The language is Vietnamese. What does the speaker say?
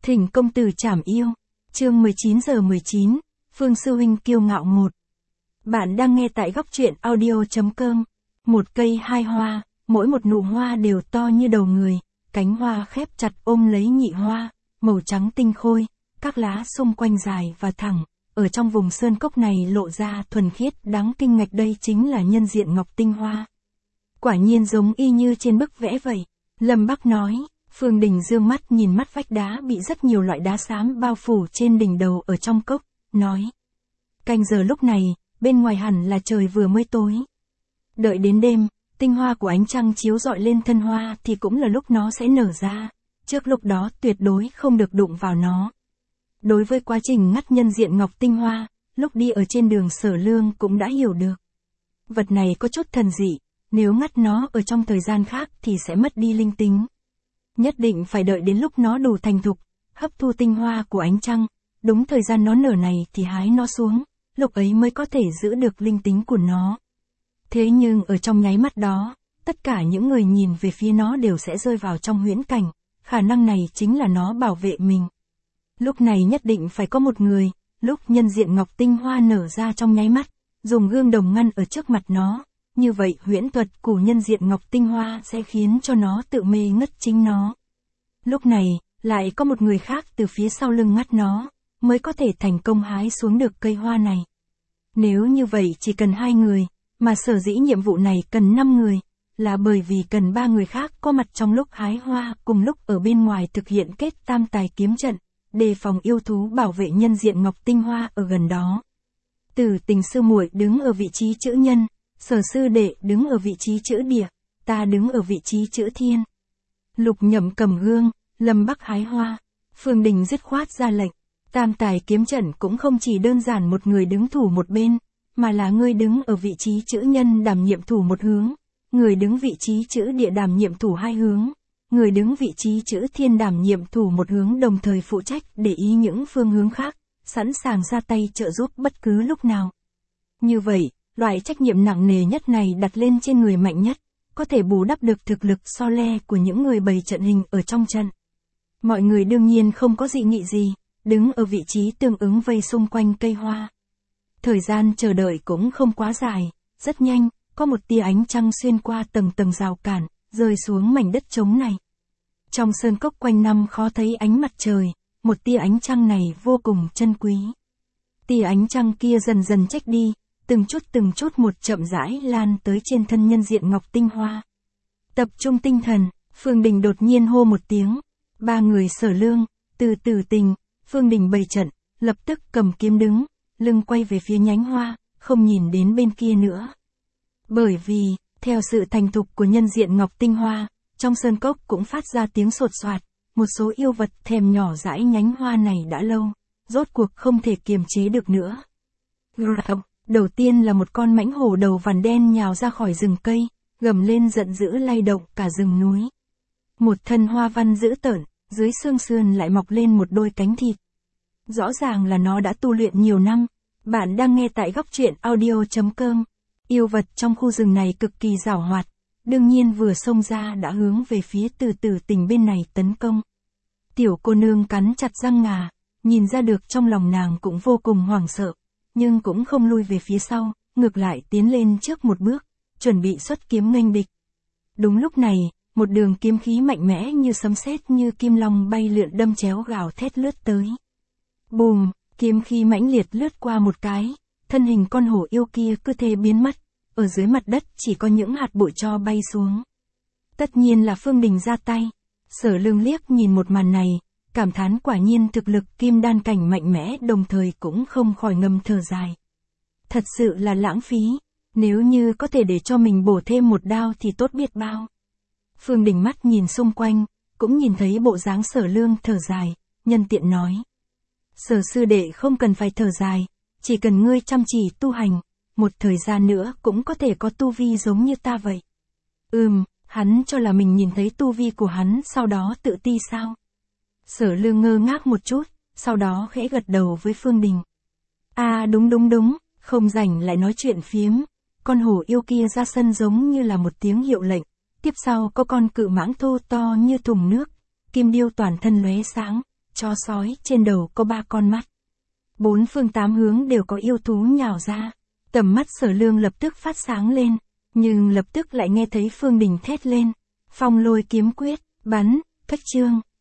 Thỉnh công tử trảm yêu. Chương 19:19, Phương sư huynh kiêu ngạo 1. Bạn đang nghe tại góc truyện audio.com. Một cây hai hoa, mỗi một nụ hoa đều to như đầu người, cánh hoa khép chặt ôm lấy nhị hoa, màu trắng tinh khôi, các lá xung quanh dài và thẳng, ở trong vùng sơn cốc này lộ ra thuần khiết đáng kinh ngạc, đây chính là nhân diện ngọc tinh hoa. Quả nhiên giống y như trên bức vẽ vậy, Lâm Bắc nói. Phương Đình dương mắt nhìn mắt vách đá bị rất nhiều loại đá xám bao phủ trên đỉnh đầu ở trong cốc, nói. Canh giờ lúc này, bên ngoài hẳn là trời vừa mới tối. Đợi đến đêm, tinh hoa của ánh trăng chiếu rọi lên thân hoa thì cũng là lúc nó sẽ nở ra, trước lúc đó tuyệt đối không được đụng vào nó. Đối với quá trình ngắt nhân diện ngọc tinh hoa, lúc đi ở trên đường Sở Lương cũng đã hiểu được. Vật này có chút thần dị, nếu ngắt nó ở trong thời gian khác thì sẽ mất đi linh tính. Nhất định phải đợi đến lúc nó đủ thành thục, hấp thu tinh hoa của ánh trăng, đúng thời gian nó nở này thì hái nó xuống, lúc ấy mới có thể giữ được linh tính của nó. Thế nhưng ở trong nháy mắt đó, tất cả những người nhìn về phía nó đều sẽ rơi vào trong huyễn cảnh, khả năng này chính là nó bảo vệ mình. Lúc này nhất định phải có một người, lúc nhân diện ngọc tinh hoa nở ra trong nháy mắt, dùng gương đồng ngăn ở trước mặt nó. Như vậy huyễn thuật của nhân diện ngọc tinh hoa sẽ khiến cho nó tự mê ngất chính nó. Lúc này, lại có một người khác từ phía sau lưng ngắt nó, mới có thể thành công hái xuống được cây hoa này. Nếu như vậy chỉ cần 2 người, mà sở dĩ nhiệm vụ này cần 5 người, là bởi vì cần 3 người khác có mặt trong lúc hái hoa, cùng lúc ở bên ngoài thực hiện kết tam tài kiếm trận, đề phòng yêu thú bảo vệ nhân diện ngọc tinh hoa ở gần đó. Tử Tình sư muội đứng ở vị trí chữ nhân, Sở sư đệ đứng ở vị trí chữ địa, ta đứng ở vị trí chữ thiên. Lục Nhậm cầm gương, Lâm Bắc hái hoa, Phương Đình dứt khoát ra lệnh. Tam tài kiếm trận cũng không chỉ đơn giản một người đứng thủ một bên, mà là người đứng ở vị trí chữ nhân đảm nhiệm thủ một hướng, người đứng vị trí chữ địa đảm nhiệm thủ 2 hướng, người đứng vị trí chữ thiên đảm nhiệm thủ một hướng, đồng thời phụ trách để ý những phương hướng khác, sẵn sàng ra tay trợ giúp bất cứ lúc nào. Như vậy, loại trách nhiệm nặng nề nhất này đặt lên trên người mạnh nhất, có thể bù đắp được thực lực so le của những người bày trận hình ở trong trận. Mọi người đương nhiên không có dị nghị gì, đứng ở vị trí tương ứng vây xung quanh cây hoa. Thời gian chờ đợi cũng không quá dài, rất nhanh, có một tia ánh trăng xuyên qua tầng tầng rào cản, rơi xuống mảnh đất trống này. Trong sơn cốc quanh năm khó thấy ánh mặt trời, một tia ánh trăng này vô cùng chân quý. Tia ánh trăng kia dần dần trách đi, từng chút một chậm rãi lan tới trên thân nhân diện ngọc tinh hoa. Tập trung tinh thần, Phương Đình đột nhiên hô một tiếng. 3 người Sở Lương, Tử Tình, Phương Đình bày trận, lập tức cầm kiếm đứng, lưng quay về phía nhánh hoa, không nhìn đến bên kia nữa. Bởi vì, theo sự thành thục của nhân diện ngọc tinh hoa, trong sơn cốc cũng phát ra tiếng sột soạt, một số yêu vật thèm nhỏ dãi nhánh hoa này đã lâu, rốt cuộc không thể kiềm chế được nữa. Đầu tiên là một con mãnh hổ đầu vằn đen nhào ra khỏi rừng cây, gầm lên giận dữ lay động cả rừng núi. Một thân hoa văn dữ tợn, dưới xương sườn lại mọc lên một đôi cánh thịt. Rõ ràng là nó đã tu luyện nhiều năm. Bạn đang nghe tại góc truyện audio.com. Yêu vật trong khu rừng này cực kỳ giảo hoạt, đương nhiên vừa xông ra đã hướng về phía Tử Tình bên này tấn công. Tiểu cô nương cắn chặt răng ngà, nhìn ra được trong lòng nàng cũng vô cùng hoảng sợ. Nhưng cũng không lui về phía sau, ngược lại tiến lên trước một bước, chuẩn bị xuất kiếm nghênh địch. Đúng lúc này, một đường kiếm khí mạnh mẽ như sấm sét như kim long bay lượn đâm chéo gào thét lướt tới. Bùm, kiếm khí mãnh liệt lướt qua một cái, thân hình con hổ yêu kia cứ thế biến mất, ở dưới mặt đất chỉ có những hạt bụi tro bay xuống. Tất nhiên là Phương Đình ra tay. Sở Lương liếc nhìn một màn này, cảm thán quả nhiên thực lực kim đan cảnh mạnh mẽ, đồng thời cũng không khỏi ngâm thở dài. Thật sự là lãng phí, nếu như có thể để cho mình bổ thêm một đao thì tốt biết bao. Phương Đình mắt nhìn xung quanh, cũng nhìn thấy bộ dáng Sở Lương thở dài, nhân tiện nói. Sở sư đệ không cần phải thở dài, chỉ cần ngươi chăm chỉ tu hành, một thời gian nữa cũng có thể có tu vi giống như ta vậy. Hắn cho là mình nhìn thấy tu vi của hắn sau đó tự ti sao? Sở Lương ngơ ngác một chút, sau đó khẽ gật đầu với Phương Đình. Đúng, không rảnh lại nói chuyện phiếm. Con hổ yêu kia ra sân giống như là một tiếng hiệu lệnh, tiếp sau có con cự mãng thô to như thùng nước, kim điêu toàn thân lóe sáng, chó sói trên đầu có 3 con mắt. 4 phương 8 hướng đều có yêu thú nhào ra. Tầm mắt Sở Lương lập tức phát sáng lên, nhưng lập tức lại nghe thấy Phương Đình thét lên. Phong Lôi kiếm quyết, bắn, phách trương,